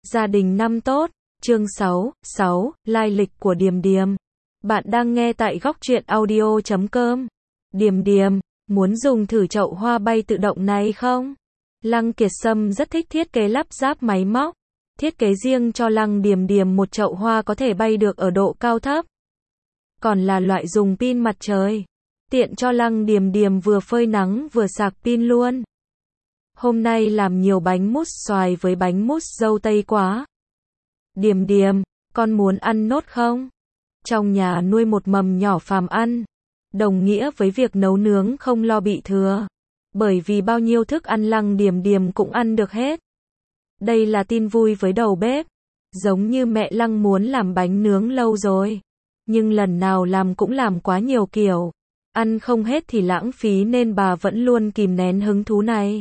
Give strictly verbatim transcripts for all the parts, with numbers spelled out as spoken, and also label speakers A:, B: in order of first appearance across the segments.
A: Gia đình năm tốt, chương sáu, sáu, lai lịch của Điềm Điềm. Bạn đang nghe tại góc truyện audio chấm com. Điềm Điềm, muốn dùng thử chậu hoa bay tự động này không? Lăng Kiệt Sâm rất thích thiết kế lắp ráp máy móc. Thiết kế riêng cho Lăng Điềm Điềm một chậu hoa có thể bay được ở độ cao thấp. Còn là loại dùng pin mặt trời. Tiện cho Lăng Điềm Điềm vừa phơi nắng vừa sạc pin luôn. Hôm nay làm nhiều bánh mousse xoài với bánh mousse dâu tây quá. Điềm Điềm, con muốn ăn nốt không? Trong nhà nuôi một mầm nhỏ phàm ăn, đồng nghĩa với việc nấu nướng không lo bị thừa. Bởi vì bao nhiêu thức ăn Lăng Điềm Điềm cũng ăn được hết. Đây là tin vui với đầu bếp. Giống như mẹ Lăng muốn làm bánh nướng lâu rồi. Nhưng lần nào làm cũng làm quá nhiều kiểu. Ăn không hết thì lãng phí nên bà vẫn luôn kìm nén hứng thú này.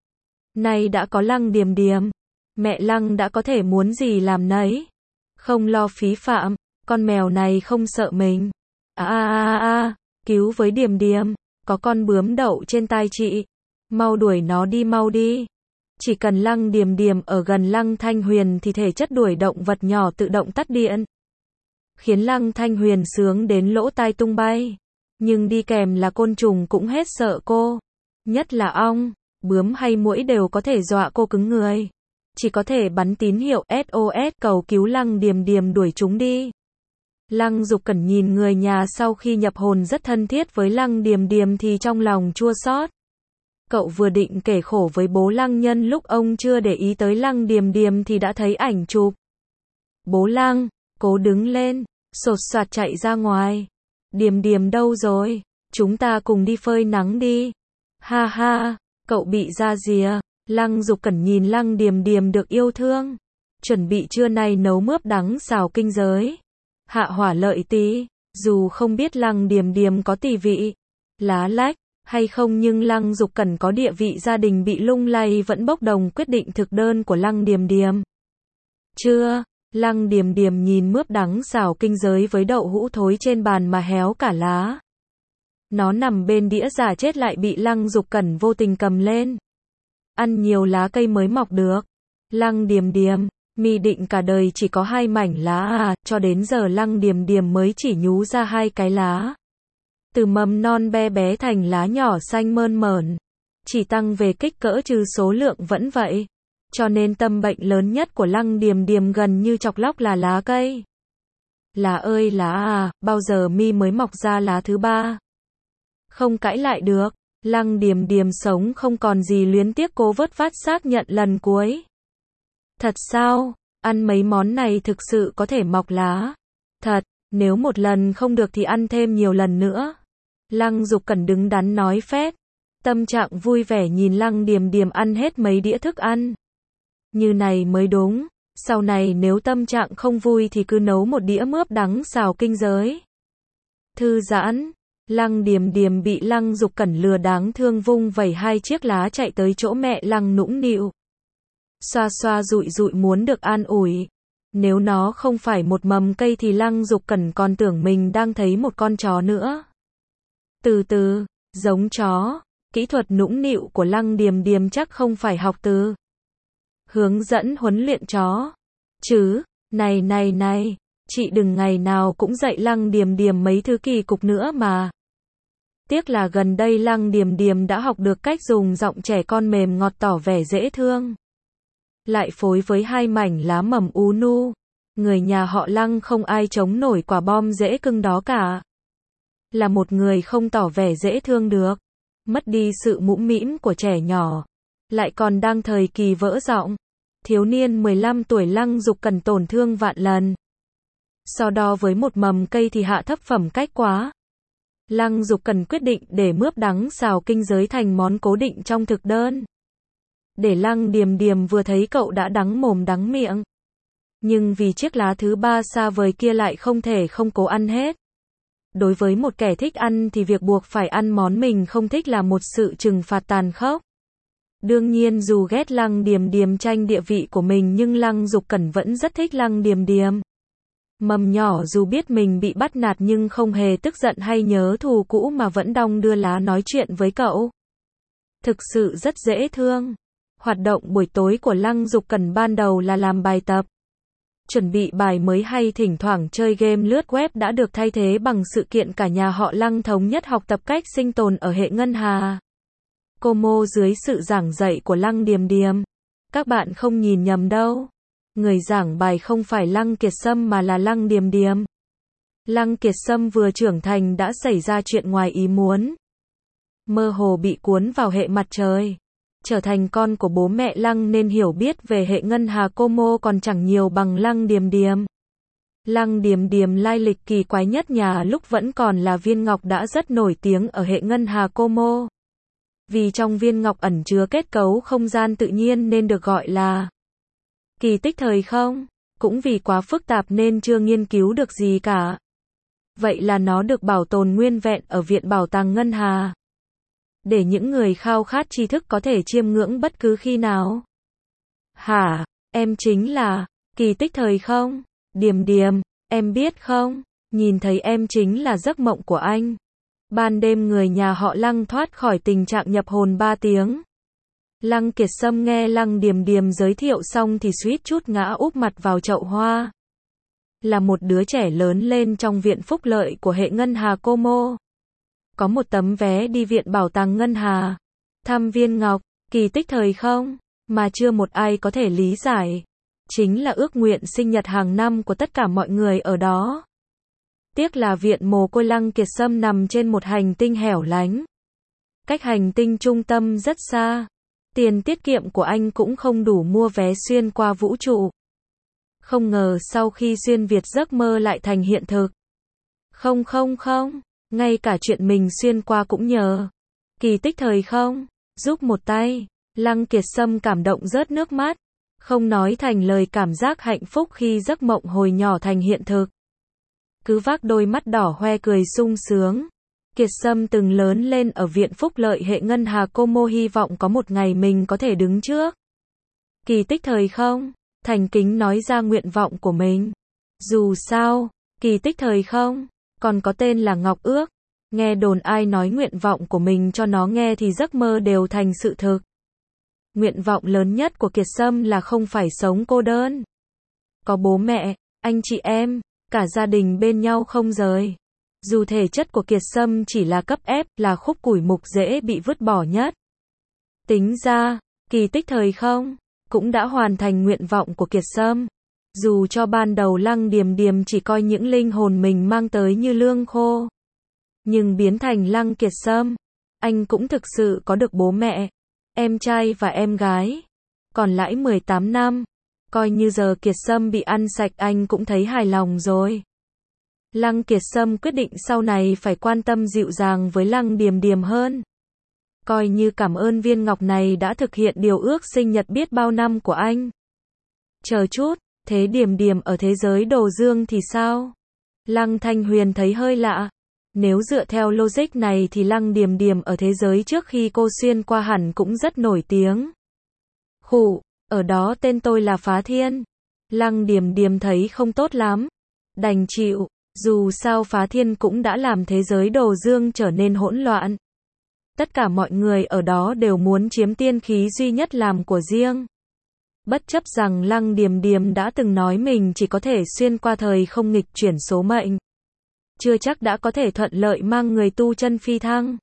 A: Nay đã có Lăng Điềm Điềm, mẹ Lăng đã có thể muốn gì làm nấy. Không lo phí phạm, con mèo này không sợ mình. À à à à, cứu với Điềm Điềm, có con bướm đậu trên tai chị. Mau đuổi nó đi mau đi. Chỉ cần Lăng Điềm Điềm ở gần Lăng Thanh Huyền thì thể chất đuổi động vật nhỏ tự động tắt điện. Khiến Lăng Thanh Huyền sướng đến lỗ tai tung bay. Nhưng đi kèm là côn trùng cũng hết sợ cô. Nhất là ong, bướm hay muỗi đều có thể dọa cô cứng người. Chỉ có thể bắn tín hiệu ét o ét cầu cứu Lăng Điềm Điềm đuổi chúng đi. Lăng Dục Cẩn nhìn người nhà sau khi nhập hồn rất thân thiết với Lăng Điềm Điềm thì trong lòng chua xót. Cậu vừa định kể khổ với bố Lăng Nhân lúc ông chưa để ý tới Lăng Điềm Điềm thì đã thấy ảnh chụp. Bố Lăng, cố đứng lên, sột soạt chạy ra ngoài. Điềm Điềm đâu rồi? Chúng ta cùng đi phơi nắng đi. Ha ha, cậu bị ra rìa. Lăng Dục Cẩn nhìn Lăng Điềm Điềm được yêu thương. Chuẩn bị trưa nay nấu mướp đắng xào kinh giới. Hạ hỏa lợi tí. Dù không biết Lăng Điềm Điềm có tỷ vị, lá lách, hay không nhưng Lăng Dục Cẩn có địa vị gia đình bị lung lay vẫn bốc đồng quyết định thực đơn của Lăng Điềm Điềm. Trưa, Lăng Điềm Điềm nhìn mướp đắng xào kinh giới với đậu hũ thối trên bàn mà héo cả lá. Nó nằm bên đĩa già chết lại bị Lăng Dục Cẩn vô tình cầm lên. Ăn nhiều lá cây mới mọc được. Lăng Điềm Điềm, mi định cả đời chỉ có hai mảnh lá à, cho đến giờ Lăng Điềm Điềm mới chỉ nhú ra hai cái lá. Từ mầm non bé bé thành lá nhỏ xanh mơn mởn. Chỉ tăng về kích cỡ trừ số lượng vẫn vậy. Cho nên tâm bệnh lớn nhất của Lăng Điềm Điềm gần như chọc lóc là lá cây. Lá ơi lá à, bao giờ mi mới mọc ra lá thứ ba? Không cãi lại được. Lăng Điềm Điềm sống không còn gì luyến tiếc cố vớt vát xác nhận lần cuối. Thật sao? Ăn mấy món này thực sự có thể mọc lá? Thật, nếu một lần không được thì ăn thêm nhiều lần nữa. Lăng Dục Cẩn đứng đắn nói phét. Tâm trạng vui vẻ nhìn Lăng Điềm Điềm ăn hết mấy đĩa thức ăn. Như này mới đúng. Sau này nếu tâm trạng không vui thì cứ nấu một đĩa mướp đắng xào kinh giới. Thư giãn. Lăng Điềm Điềm bị Lăng Dục Cẩn lừa đáng thương vung vẩy hai chiếc lá chạy tới chỗ mẹ Lăng nũng nịu. Xoa xoa dụi dụi muốn được an ủi. Nếu nó không phải một mầm cây thì Lăng Dục Cẩn còn tưởng mình đang thấy một con chó nữa. Từ từ, giống chó. Kỹ thuật nũng nịu của Lăng Điềm Điềm chắc không phải học từ hướng dẫn huấn luyện chó chứ. Này này này, chị đừng ngày nào cũng dạy Lăng Điềm Điềm mấy thứ kỳ cục nữa mà. Tiếc là gần đây Lăng Điềm Điềm đã học được cách dùng giọng trẻ con mềm ngọt tỏ vẻ dễ thương. Lại phối với hai mảnh lá mầm ú nu. Người nhà họ Lăng không ai chống nổi quả bom dễ cưng đó cả. Là một người không tỏ vẻ dễ thương được. Mất đi sự mũm mĩm của trẻ nhỏ. Lại còn đang thời kỳ vỡ giọng. Thiếu niên mười lăm tuổi Lăng Dục Cẩn tổn thương vạn lần. So đo với một mầm cây thì hạ thấp phẩm cách quá. Lăng Dục Cẩn quyết định để mướp đắng xào kinh giới thành món cố định trong thực đơn. Để Lăng Điềm Điềm vừa thấy cậu đã đắng mồm đắng miệng. Nhưng vì chiếc lá thứ ba xa vời kia lại không thể không cố ăn hết. Đối với một kẻ thích ăn thì việc buộc phải ăn món mình không thích là một sự trừng phạt tàn khốc. Đương nhiên dù ghét Lăng Điềm Điềm tranh địa vị của mình nhưng Lăng Dục Cẩn vẫn rất thích Lăng Điềm Điềm. Mầm nhỏ dù biết mình bị bắt nạt nhưng không hề tức giận hay nhớ thù cũ mà vẫn đong đưa lá nói chuyện với cậu. Thực sự rất dễ thương. Hoạt động buổi tối của Lăng Dục Cần ban đầu là làm bài tập, chuẩn bị bài mới hay thỉnh thoảng chơi game lướt web đã được thay thế bằng sự kiện cả nhà họ Lăng thống nhất học tập cách sinh tồn ở hệ ngân hà Como dưới sự giảng dạy của Lăng Điềm Điềm. Các bạn không nhìn nhầm đâu. Người giảng bài không phải Lăng Kiệt Sâm mà là Lăng Điềm Điềm. Lăng Kiệt Sâm vừa trưởng thành đã xảy ra chuyện ngoài ý muốn. Mơ hồ bị cuốn vào hệ mặt trời. Trở thành con của bố mẹ Lăng nên hiểu biết về hệ ngân hà Como còn chẳng nhiều bằng Lăng Điềm Điềm. Lăng Điềm Điềm lai lịch kỳ quái nhất nhà lúc vẫn còn là viên ngọc đã rất nổi tiếng ở hệ ngân hà Como. Vì trong viên ngọc ẩn chứa kết cấu không gian tự nhiên nên được gọi là kỳ tích thời không. Cũng vì quá phức tạp nên chưa nghiên cứu được gì cả. Vậy là nó được bảo tồn nguyên vẹn ở Viện Bảo tàng Ngân hà. Để những người khao khát tri thức có thể chiêm ngưỡng bất cứ khi nào. Hả, em chính là kỳ tích thời không? Điềm Điềm, em biết không? Nhìn thấy em chính là giấc mộng của anh. Ban đêm người nhà họ Lăng thoát khỏi tình trạng nhập hồn ba tiếng. Lăng Kiệt Sâm nghe Lăng Điềm Điềm giới thiệu xong thì suýt chút ngã úp mặt vào chậu hoa. Là một đứa trẻ lớn lên trong viện phúc lợi của hệ ngân hà Como. Có một tấm vé đi Viện Bảo tàng Ngân hà, thăm viên ngọc, kỳ tích thời không, mà chưa một ai có thể lý giải. Chính là ước nguyện sinh nhật hàng năm của tất cả mọi người ở đó. Tiếc là viện mồ côi Lăng Kiệt Sâm nằm trên một hành tinh hẻo lánh. Cách hành tinh trung tâm rất xa. Tiền tiết kiệm của anh cũng không đủ mua vé xuyên qua vũ trụ. Không ngờ sau khi xuyên Việt giấc mơ lại thành hiện thực. Không không không, ngay cả chuyện mình xuyên qua cũng nhờ kỳ tích thời không giúp một tay. Lăng Kiệt Sâm cảm động rớt nước mắt, không nói thành lời cảm giác hạnh phúc khi giấc mộng hồi nhỏ thành hiện thực. Cứ vác đôi mắt đỏ hoe cười sung sướng. Kiệt Sâm từng lớn lên ở Viện Phúc Lợi hệ ngân hà Como, hy vọng có một ngày mình có thể đứng trước kỳ tích thời không, thành kính nói ra nguyện vọng của mình. Dù sao, kỳ tích thời không còn có tên là Ngọc Ước. Nghe đồn ai nói nguyện vọng của mình cho nó nghe thì giấc mơ đều thành sự thực. Nguyện vọng lớn nhất của Kiệt Sâm là không phải sống cô đơn. Có bố mẹ, anh chị em, cả gia đình bên nhau không rời. Dù thể chất của Kiệt Sâm chỉ là cấp ép, là khúc củi mục dễ bị vứt bỏ nhất. Tính ra, kỳ tích thời không cũng đã hoàn thành nguyện vọng của Kiệt Sâm. Dù cho ban đầu Lăng Điềm Điềm chỉ coi những linh hồn mình mang tới như lương khô, nhưng biến thành Lăng Kiệt Sâm, anh cũng thực sự có được bố mẹ, em trai và em gái. Còn lãi mười tám năm, coi như giờ Kiệt Sâm bị ăn sạch anh cũng thấy hài lòng rồi. Lăng Kiệt Sâm quyết định sau này phải quan tâm dịu dàng với Lăng Điềm Điềm hơn. Coi như cảm ơn viên ngọc này đã thực hiện điều ước sinh nhật biết bao năm của anh. Chờ chút, thế Điềm Điềm ở thế giới đồ dương thì sao? Lăng Thanh Huyền thấy hơi lạ. Nếu dựa theo logic này thì Lăng Điềm Điềm ở thế giới trước khi cô xuyên qua hẳn cũng rất nổi tiếng. Khụ, ở đó tên tôi là Phá Thiên. Lăng Điềm Điềm thấy không tốt lắm. Đành chịu, dù sao Phá Thiên cũng đã làm thế giới đồ dương trở nên hỗn loạn. Tất cả mọi người ở đó đều muốn chiếm tiên khí duy nhất làm của riêng. Bất chấp rằng Lăng Điềm Điềm đã từng nói mình chỉ có thể xuyên qua thời không nghịch chuyển số mệnh. Chưa chắc đã có thể thuận lợi mang người tu chân phi thăng.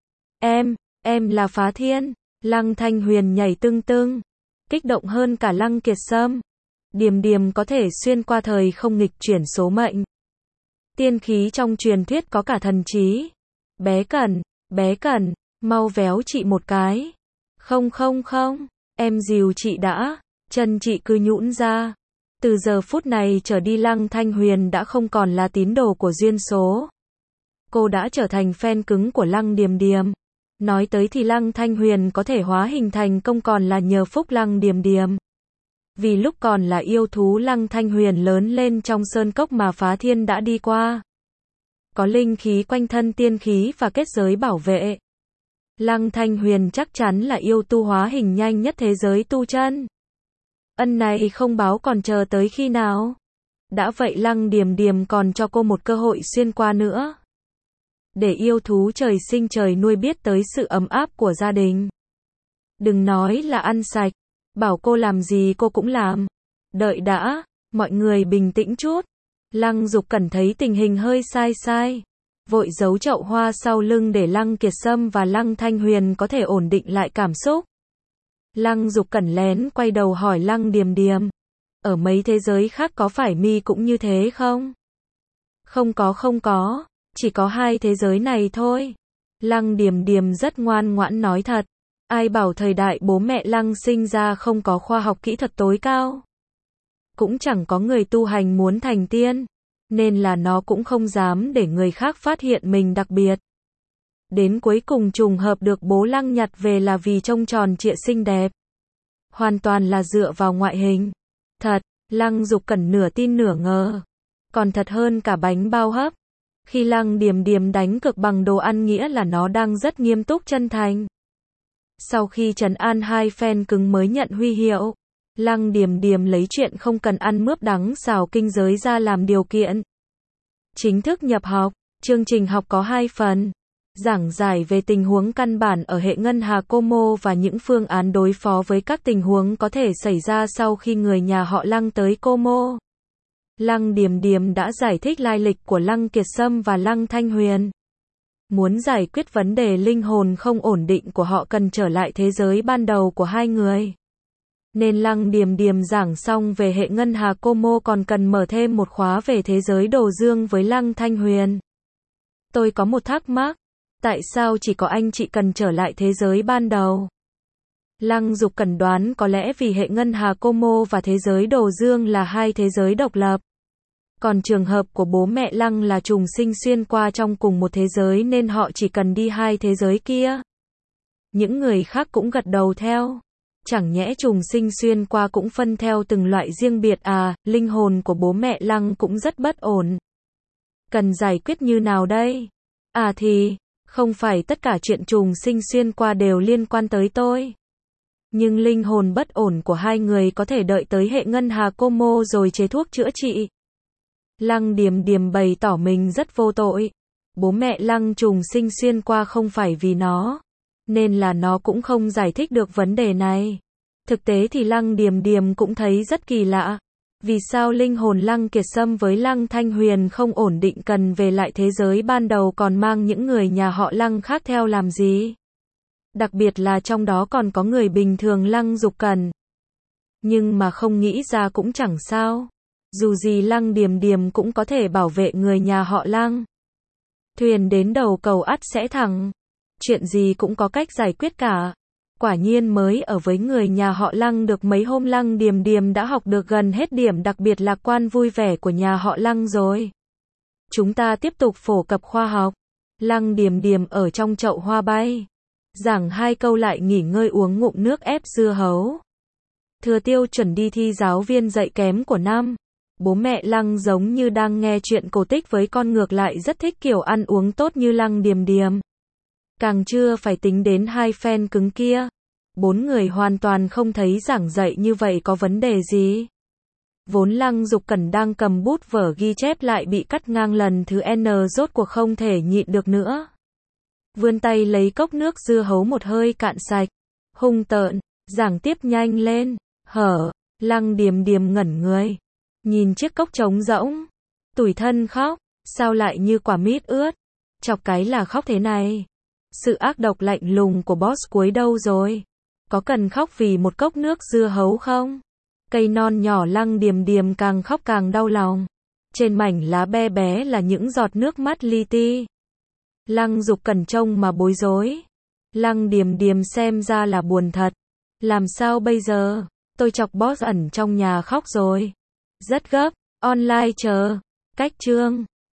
A: Em, em là Phá Thiên. Lăng Thanh Huyền nhảy tưng tưng, kích động hơn cả Lăng Kiệt Sâm. Điềm Điềm có thể xuyên qua thời không nghịch chuyển số mệnh. Tiên khí trong truyền thuyết có cả thần trí. Bé Cẩn, bé Cẩn, mau véo chị một cái. Không không không, em dìu chị đã. Chân chị cứ nhũn ra. Từ giờ phút này trở đi Lăng Thanh Huyền đã không còn là tín đồ của duyên số. Cô đã trở thành fan cứng của Lăng Điềm Điềm. Nói tới thì Lăng Thanh Huyền có thể hóa hình thành công còn là nhờ phúc Lăng Điềm Điềm. Vì lúc còn là yêu thú Lăng Thanh Huyền lớn lên trong sơn cốc mà Phá Thiên đã đi qua. Có linh khí quanh thân tiên khí và kết giới bảo vệ. Lăng Thanh Huyền chắc chắn là yêu tu hóa hình nhanh nhất thế giới tu chân. Ân này không báo còn chờ tới khi nào? Đã vậy Lăng Điềm Điềm còn cho cô một cơ hội xuyên qua nữa. Để yêu thú trời sinh trời nuôi biết tới sự ấm áp của gia đình. Đừng nói là ăn sạch. Bảo cô làm gì cô cũng làm. Đợi đã, mọi người bình tĩnh chút. Lăng Dục Cẩn thấy tình hình hơi sai sai. Vội giấu chậu hoa sau lưng để Lăng Kiệt Sâm và Lăng Thanh Huyền có thể ổn định lại cảm xúc. Lăng Dục Cẩn lén quay đầu hỏi Lăng Điềm Điềm. Ở mấy thế giới khác có phải mi cũng như thế không? Không có không có, chỉ có hai thế giới này thôi. Lăng Điềm Điềm rất ngoan ngoãn nói thật. Ai bảo thời đại bố mẹ Lăng sinh ra không có khoa học kỹ thuật tối cao. Cũng chẳng có người tu hành muốn thành tiên. Nên là nó cũng không dám để người khác phát hiện mình đặc biệt. Đến cuối cùng trùng hợp được bố Lăng nhặt về là vì trông tròn trịa xinh đẹp. Hoàn toàn là dựa vào ngoại hình. Thật, Lăng Dục Cẩn nửa tin nửa ngờ. Còn thật hơn cả bánh bao hấp. Khi Lăng Điềm Điềm đánh cược bằng đồ ăn nghĩa là nó đang rất nghiêm túc chân thành. Sau khi trấn an hai phen cứng mới nhận huy hiệu. Lăng Điềm Điềm lấy chuyện không cần ăn mướp đắng xào kinh giới ra làm điều kiện. Chính thức nhập học, chương trình học có hai phần. Giảng giải về tình huống căn bản ở hệ ngân hà Como và những phương án đối phó với các tình huống có thể xảy ra sau khi người nhà họ Lăng tới Como. Lăng Điềm Điềm đã giải thích lai lịch của Lăng Kiệt Sâm và Lăng Thanh Huyền. Muốn giải quyết vấn đề linh hồn không ổn định của họ cần trở lại thế giới ban đầu của hai người. Nên Lăng Điềm Điềm giảng xong về hệ ngân hà Como còn cần mở thêm một khóa về thế giới đồ dương với Lăng Thanh Huyền. Tôi có một thắc mắc. Tại sao chỉ có anh chị cần trở lại thế giới ban đầu? Lăng Dục Cẩn đoán có lẽ vì hệ ngân hà Como và thế giới đồ dương là hai thế giới độc lập. Còn trường hợp của bố mẹ Lăng là trùng sinh xuyên qua trong cùng một thế giới nên họ chỉ cần đi hai thế giới kia. Những người khác cũng gật đầu theo. Chẳng nhẽ trùng sinh xuyên qua cũng phân theo từng loại riêng biệt à, linh hồn của bố mẹ Lăng cũng rất bất ổn. Cần giải quyết như nào đây? À thì, không phải tất cả chuyện trùng sinh xuyên qua đều liên quan tới tôi. Nhưng linh hồn bất ổn của hai người có thể đợi tới hệ ngân hà Como rồi chế thuốc chữa trị. Lăng Điềm Điềm bày tỏ mình rất vô tội. Bố mẹ Lăng trùng sinh xuyên qua không phải vì nó. Nên là nó cũng không giải thích được vấn đề này. Thực tế thì Lăng Điềm Điềm cũng thấy rất kỳ lạ. Vì sao linh hồn Lăng Kiệt Sâm với Lăng Thanh Huyền không ổn định cần về lại thế giới ban đầu còn mang những người nhà họ Lăng khác theo làm gì? Đặc biệt là trong đó còn có người bình thường Lăng Dục Cẩn. Nhưng mà không nghĩ ra cũng chẳng sao. Dù gì Lăng Điềm Điềm cũng có thể bảo vệ người nhà họ Lăng. Thuyền đến đầu cầu ắt sẽ thẳng. Chuyện gì cũng có cách giải quyết cả. Quả nhiên mới ở với người nhà họ Lăng được mấy hôm Lăng Điềm Điềm đã học được gần hết điểm đặc biệt lạc quan vui vẻ của nhà họ Lăng rồi. Chúng ta tiếp tục phổ cập khoa học. Lăng Điềm Điềm ở trong chậu hoa bay. Giảng hai câu lại nghỉ ngơi uống ngụm nước ép dưa hấu. Thừa Tiêu chuẩn đi thi giáo viên dạy kém của năm. Bố mẹ Lăng giống như đang nghe chuyện cổ tích với con ngược lại rất thích kiểu ăn uống tốt như Lăng Điềm Điềm. Càng chưa phải tính đến hai phen cứng kia. Bốn người hoàn toàn không thấy giảng dạy như vậy có vấn đề gì. Vốn Lăng Dục Cẩn đang cầm bút vở ghi chép lại bị cắt ngang lần thứ N rốt cuộc không thể nhịn được nữa. Vươn tay lấy cốc nước dưa hấu một hơi cạn sạch. Hung tợn, giảng tiếp nhanh lên, hở, Lăng Điềm Điềm ngẩn người. Nhìn chiếc cốc trống rỗng. Tủi thân khóc, sao lại như quả mít ướt. Chọc cái là khóc thế này. Sự ác độc lạnh lùng của boss cuối đâu rồi? Có cần khóc vì một cốc nước dưa hấu không? Cây non nhỏ Lăng Điềm Điềm càng khóc càng đau lòng. Trên mảnh lá be bé là những giọt nước mắt li ti. Lăng Dục Cẩn trông mà bối rối. Lăng Điềm Điềm xem ra là buồn thật. Làm sao bây giờ? Tôi chọc boss ẩn trong nhà khóc rồi. Rất gấp, online chờ. Cách chương